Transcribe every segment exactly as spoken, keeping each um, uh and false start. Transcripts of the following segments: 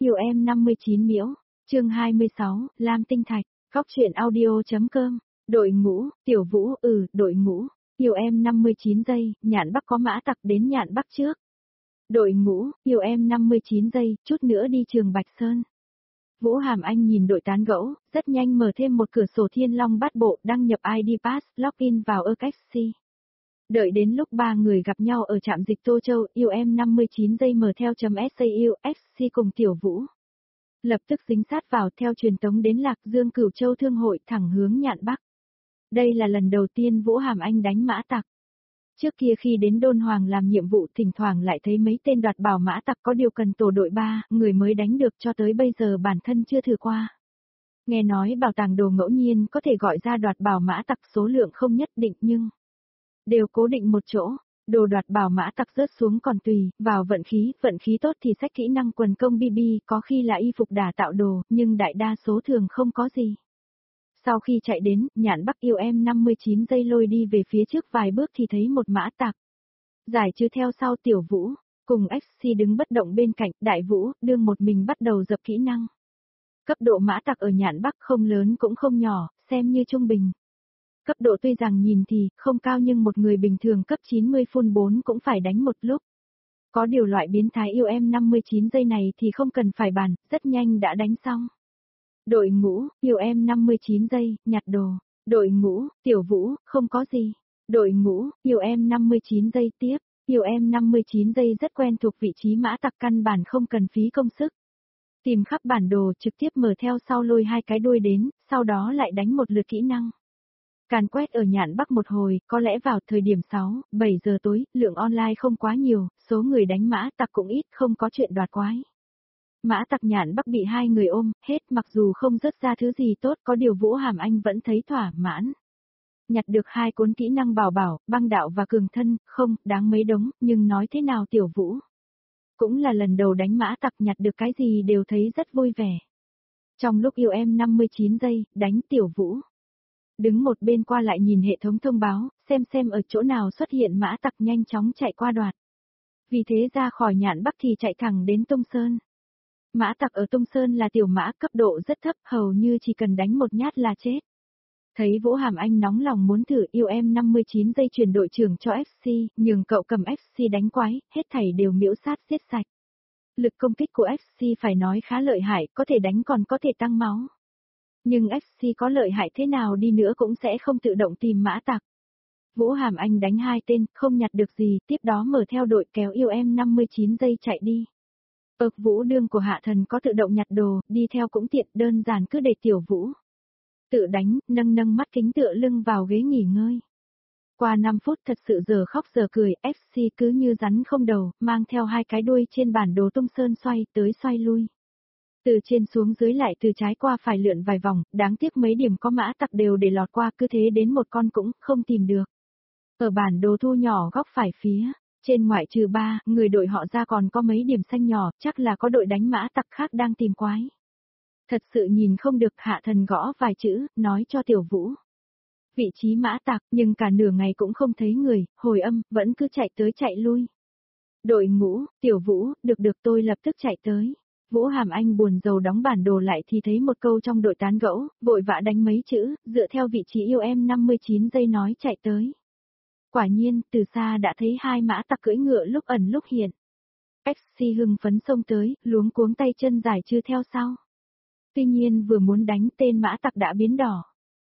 Yêu em năm mươi chín miễu, chương hai mươi sáu, Lam Tinh Thạch, góc truyện audio.com, đội ngũ, Tiểu Vũ, ừ, đội ngũ, yêu em năm mươi chín giây, Nhạn Bắc có mã tặc đến Nhạn Bắc trước. Đội ngũ, yêu em năm mươi chín giây, chút nữa đi trường Bạch Sơn. Vũ Hàm Anh nhìn đội tán gẫu, rất nhanh mở thêm một cửa sổ Thiên Long Bát Bộ, đăng nhập i đê Pass, login vào Urcaxi. Đợi đến lúc ba người gặp nhau ở trạm dịch Tô Châu, yêu em năm mươi chín giây mở theo chấm sau cùng Tiểu Vũ. Lập tức dính sát vào theo truyền tống đến Lạc Dương Cửu Châu Thương hội thẳng hướng Nhạn Bắc. Đây là lần đầu tiên Vũ Hàm Anh đánh mã tặc. Trước kia khi đến Đôn Hoàng làm nhiệm vụ thỉnh thoảng lại thấy mấy tên đoạt bảo mã tặc có điều cần tổ đội ba, người mới đánh được cho tới bây giờ bản thân chưa thử qua. Nghe nói bảo tàng đồ ngẫu nhiên có thể gọi ra đoạt bảo mã tặc số lượng không nhất định nhưng đều cố định một chỗ, đồ đoạt bảo mã tặc rớt xuống còn tùy, vào vận khí, vận khí tốt thì sách kỹ năng quần công bê bê, có khi là y phục đả tạo đồ, nhưng đại đa số thường không có gì. Sau khi chạy đến, Nhạn Bắc yêu em năm mươi chín giây lôi đi về phía trước vài bước thì thấy một mã tặc. Giải trừ theo sau Tiểu Vũ, cùng ích xê đứng bất động bên cạnh, Đại Vũ, đương một mình bắt đầu dập kỹ năng. Cấp độ mã tặc ở Nhạn Bắc không lớn cũng không nhỏ, xem như trung bình. Cấp độ tuy rằng nhìn thì không cao nhưng một người bình thường cấp chín mươi full bốn cũng phải đánh một lúc. Có điều loại biến thái yêu em năm mươi chín giây này thì không cần phải bàn, rất nhanh đã đánh xong. Đội ngũ, yêu em năm mươi chín giây, nhặt đồ. Đội ngũ, Tiểu Vũ, không có gì. Đội ngũ, yêu em năm mươi chín giây tiếp. Yêu em năm mươi chín giây rất quen thuộc vị trí mã tặc căn bản không cần phí công sức. Tìm khắp bản đồ trực tiếp mở theo sau lôi hai cái đuôi đến, sau đó lại đánh một lượt kỹ năng. Càn quét ở Nhạn Bắc một hồi, có lẽ vào thời điểm sáu, bảy giờ tối, lượng online không quá nhiều, số người đánh mã tặc cũng ít, không có chuyện đoạt quái. Mã tặc Nhạn Bắc bị hai người ôm, hết mặc dù không rớt ra thứ gì tốt, có điều Vũ Hàm Anh vẫn thấy thỏa mãn. Nhặt được hai cuốn kỹ năng bảo bảo, băng đạo và cường thân, không, đáng mấy đống, nhưng nói thế nào Tiểu Vũ. Cũng là lần đầu đánh mã tặc nhặt được cái gì đều thấy rất vui vẻ. Trong lúc yêu em năm mươi chín giây, đánh Tiểu Vũ. Đứng một bên qua lại nhìn hệ thống thông báo, xem xem ở chỗ nào xuất hiện mã tặc nhanh chóng chạy qua đoạt. Vì thế ra khỏi Nhạn Bắc thì chạy thẳng đến Tung Sơn. Mã tặc ở Tung Sơn là tiểu mã cấp độ rất thấp, hầu như chỉ cần đánh một nhát là chết. Thấy Vũ Hàm Anh nóng lòng muốn thử yêu em năm mươi chín giây chuyển đội trưởng cho ép xê, nhưng cậu cầm ép xê đánh quái, hết thảy đều miễu sát giết sạch. Lực công kích của ép xê phải nói khá lợi hại, có thể đánh còn có thể tăng máu. Nhưng ép xê có lợi hại thế nào đi nữa cũng sẽ không tự động tìm mã tặc. Vũ Hàm Anh đánh hai tên, không nhặt được gì, tiếp đó mở theo đội kéo yêu em năm mươi chín giây chạy đi. Ơc Vũ đương của Hạ Thần có tự động nhặt đồ, đi theo cũng tiện, đơn giản cứ để Tiểu Vũ tự đánh, nâng nâng mắt kính tựa lưng vào ghế nghỉ ngơi. Qua năm phút thật sự giờ khóc giờ cười, ép xê cứ như rắn không đầu, mang theo hai cái đuôi trên bản đồ Tung Sơn xoay tới xoay lui. Từ trên xuống dưới lại từ trái qua phải lượn vài vòng, đáng tiếc mấy điểm có mã tặc đều để lọt qua, cứ thế đến một con cũng không tìm được. Ở bản đồ thu nhỏ góc phải phía, trên ngoại trừ ba, người đội họ ra còn có mấy điểm xanh nhỏ, chắc là có đội đánh mã tặc khác đang tìm quái. Thật sự nhìn không được, Hạ Thần gõ vài chữ, nói cho Tiểu Vũ. Vị trí mã tặc, nhưng cả nửa ngày cũng không thấy người, hồi âm, vẫn cứ chạy tới chạy lui. Đội ngũ, Tiểu Vũ, được được tôi lập tức chạy tới. Vũ Hàm Anh buồn rầu đóng bản đồ lại thì thấy một câu trong đội tán gẫu, vội vã đánh mấy chữ, dựa theo vị trí yêu em năm mươi chín giây nói chạy tới. Quả nhiên, từ xa đã thấy hai mã tặc cưỡi ngựa lúc ẩn lúc hiện. ép xê hưng phấn xông tới, luống cuống tay chân giải trừ theo sau. Tuy nhiên vừa muốn đánh tên mã tặc đã biến đỏ.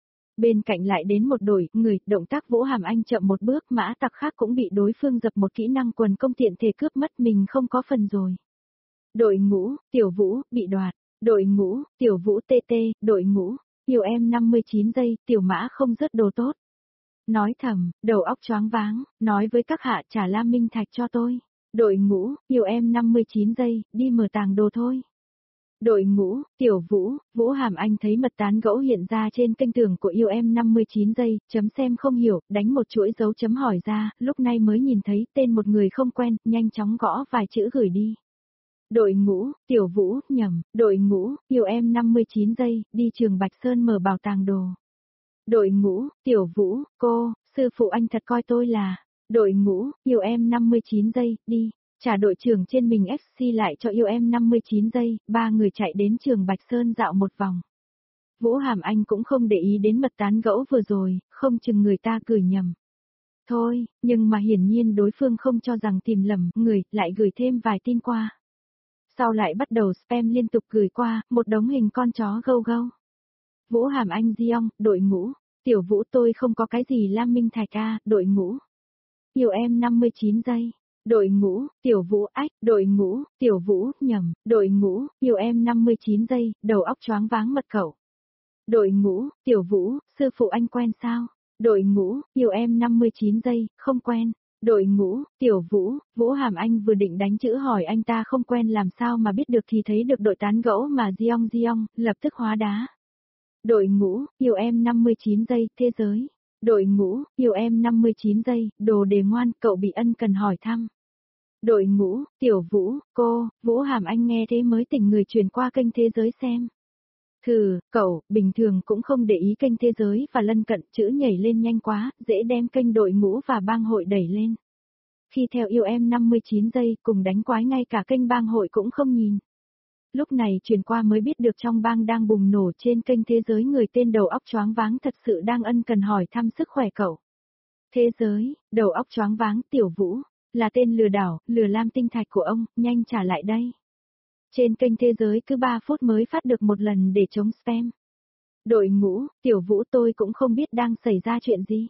Bên cạnh lại đến một đội người, động tác Vũ Hàm Anh chậm một bước, mã tặc khác cũng bị đối phương dập một kỹ năng quần công tiện thể cướp mất, mình không có phần rồi. Đội ngũ, Tiểu Vũ, bị đoạt. Đội ngũ, Tiểu Vũ tê tê, đội ngũ, yêu em năm mươi chín giây, tiểu mã không rớt đồ tốt. Nói thầm, đầu óc choáng váng, nói với các hạ trả Lam Minh Thạch cho tôi. Đội ngũ, yêu em năm mươi chín giây, đi mở tàng đồ thôi. Đội ngũ, Tiểu Vũ, Vũ Hàm Anh thấy mật tán gẫu hiện ra trên kênh tường của yêu em năm mươi chín giây, chấm xem không hiểu, đánh một chuỗi dấu chấm hỏi ra, lúc này mới nhìn thấy tên một người không quen, nhanh chóng gõ vài chữ gửi đi. Đội ngũ, Tiểu Vũ, nhầm, đội ngũ, yêu em năm mươi chín giây, đi trường Bạch Sơn mở bảo tàng đồ. Đội ngũ, Tiểu Vũ, cô, sư phụ anh thật coi tôi là, đội ngũ, yêu em năm mươi chín giây, đi. Trả đội trưởng trên mình ép xê lại cho yêu em năm mươi chín giây, ba người chạy đến trường Bạch Sơn dạo một vòng. Vũ Hàm Anh cũng không để ý đến mật tán gẫu vừa rồi, không chừng người ta gửi nhầm. Thôi, nhưng mà hiển nhiên đối phương không cho rằng tìm lầm người, lại gửi thêm vài tin qua. Sau lại bắt đầu spam liên tục gửi qua, một đống hình con chó gâu gâu. Vũ Hàm Anh Diong, đội ngũ, tiểu Vũ tôi không có cái gì Lam Minh Thạch a, đội ngũ. Yêu em năm mươi chín giây. Đội ngũ, tiểu Vũ ách, đội ngũ, tiểu Vũ, nhầm, đội ngũ, yêu em năm mươi chín giây, đầu óc choáng váng mật khẩu. Đội ngũ, tiểu Vũ, sư phụ anh quen sao? Đội ngũ, yêu em năm mươi chín giây, không quen. Đội ngũ, tiểu Vũ, Vũ Hàm Anh vừa định đánh chữ hỏi anh ta không quen làm sao mà biết được thì thấy được đội tán gẫu mà Diong Diong, lập tức hóa đá. Đội ngũ, yêu em năm mươi chín giây, thế giới. Đội ngũ, yêu em năm mươi chín giây, đồ đề ngoan, cậu bị ân cần hỏi thăm. Đội ngũ, tiểu Vũ, cô, Vũ Hàm Anh nghe thế mới tỉnh người truyền qua kênh thế giới xem. Thử, cậu, bình thường cũng không để ý kênh thế giới và lân cận, chữ nhảy lên nhanh quá, dễ đem kênh đội ngũ và bang hội đẩy lên. Khi theo yêu em năm mươi chín giây, cùng đánh quái ngay cả kênh bang hội cũng không nhìn. Lúc này truyền qua mới biết được trong bang đang bùng nổ trên kênh thế giới người tên đầu óc choáng váng thật sự đang ân cần hỏi thăm sức khỏe cậu. Thế giới, đầu óc choáng váng, tiểu Vũ, là tên lừa đảo, lừa Lam Tinh Thạch của ông, nhanh trả lại đây. Trên kênh thế giới cứ ba phút mới phát được một lần để chống spam. Đội ngũ, tiểu Vũ tôi cũng không biết đang xảy ra chuyện gì.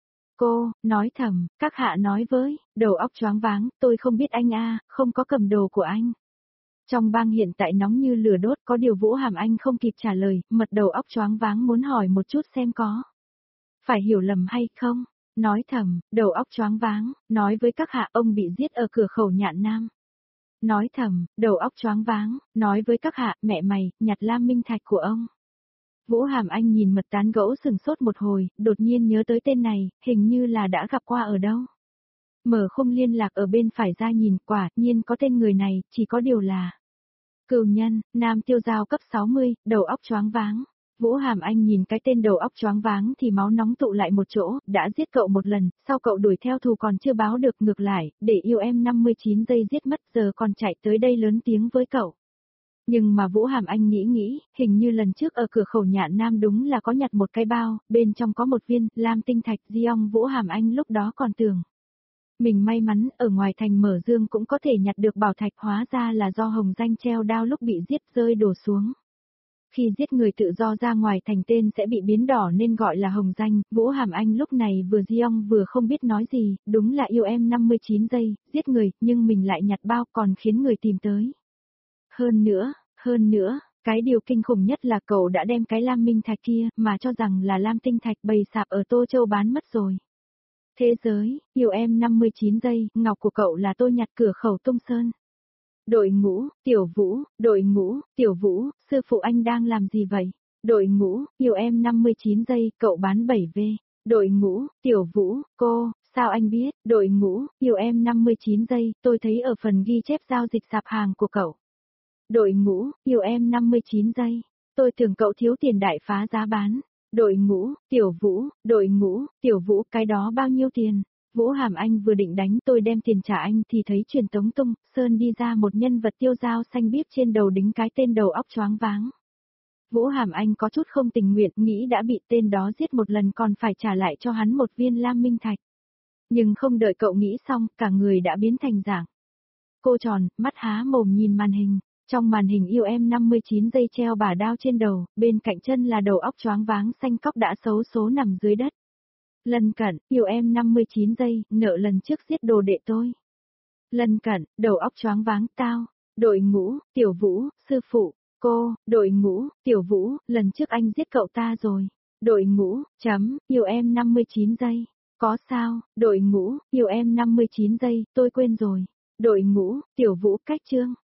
Cô, nói thầm, các hạ nói với, đầu óc choáng váng, tôi không biết anh a, không có cầm đồ của anh. Trong bang hiện tại nóng như lửa đốt, có điều Vũ Hàm Anh không kịp trả lời, mật đầu óc choáng váng muốn hỏi một chút xem có. Phải hiểu lầm hay không? Nói thầm, đầu óc choáng váng, nói với các hạ ông bị giết ở cửa khẩu Nhạn Nam. Nói thầm, đầu óc choáng váng, nói với các hạ, mẹ mày, nhặt Lam Minh Thạch của ông. Vũ Hàm Anh nhìn mật tán gẫu sừng sốt một hồi, đột nhiên nhớ tới tên này, hình như là đã gặp qua ở đâu. Mở khung liên lạc ở bên phải ra nhìn, quả nhiên có tên người này, chỉ có điều là Cửu Nhân, nam tiêu giao cấp sáu mươi, đầu óc choáng váng. Vũ Hàm Anh nhìn cái tên đầu óc choáng váng thì máu nóng tụ lại một chỗ, đã giết cậu một lần, sau cậu đuổi theo thù còn chưa báo được ngược lại, để yêu em năm mươi chín giây giết mất giờ còn chạy tới đây lớn tiếng với cậu. Nhưng mà Vũ Hàm Anh nghĩ nghĩ, hình như lần trước ở cửa khẩu Nhạn Nam đúng là có nhặt một cái bao, bên trong có một viên Lam Tinh Thạch. Diong Vũ Hàm Anh lúc đó còn tưởng mình may mắn ở ngoài thành Mở Dương cũng có thể nhặt được bảo thạch, hóa ra là do Hồng Danh treo đao lúc bị giết rơi đổ xuống. Khi giết người tự do ra ngoài thành tên sẽ bị biến đỏ nên gọi là Hồng Danh. Vũ Hàm Anh lúc này vừa Diong vừa không biết nói gì, đúng là yêu em năm mươi chín giây, giết người, nhưng mình lại nhặt bao còn khiến người tìm tới. Hơn nữa, hơn nữa, cái điều kinh khủng nhất là cậu đã đem cái Lam Minh Thạch kia mà cho rằng là Lam Tinh Thạch bày sạp ở Tô Châu bán mất rồi. Thế giới, yêu em năm mươi chín giây, ngọc của cậu là tôi nhặt cửa khẩu Tung Sơn. Đội ngũ, tiểu Vũ, đội ngũ, tiểu Vũ, sư phụ anh đang làm gì vậy? Đội ngũ, yêu em năm mươi chín giây, cậu bán bảy V. Đội ngũ, tiểu Vũ, cô, sao anh biết? Đội ngũ, yêu em năm mươi chín giây, tôi thấy ở phần ghi chép giao dịch sạp hàng của cậu. Đội ngũ, yêu em năm mươi chín giây, tôi tưởng cậu thiếu tiền đại phá giá bán. Đội ngũ, tiểu Vũ, đội ngũ, tiểu Vũ, cái đó bao nhiêu tiền? Vũ Hàm Anh vừa định đánh tôi đem tiền trả anh thì thấy truyền tống tung, Sơn đi ra một nhân vật tiêu dao xanh biếc trên đầu đính cái tên đầu óc choáng váng. Vũ Hàm Anh có chút không tình nguyện, nghĩ đã bị tên đó giết một lần còn phải trả lại cho hắn một viên Lam Minh Thạch. Nhưng không đợi cậu nghĩ xong, cả người đã biến thành dạng. Cô tròn, mắt há mồm nhìn màn hình. Trong màn hình yêu em năm mươi chín giây treo bả đao trên đầu, bên cạnh chân là đầu óc choáng váng xanh cóc đã xấu số nằm dưới đất. Lân cận, yêu em năm mươi chín giây, nợ lần trước giết đồ đệ tôi. Lân cận, đầu óc choáng váng tao. Đội ngũ, tiểu Vũ, sư phụ, cô, đội ngũ, tiểu Vũ, lần trước anh giết cậu ta rồi. Đội ngũ, chấm, yêu em năm mươi chín giây. Có sao, đội ngũ, yêu em năm mươi chín giây, tôi quên rồi. Đội ngũ, tiểu Vũ cách chương.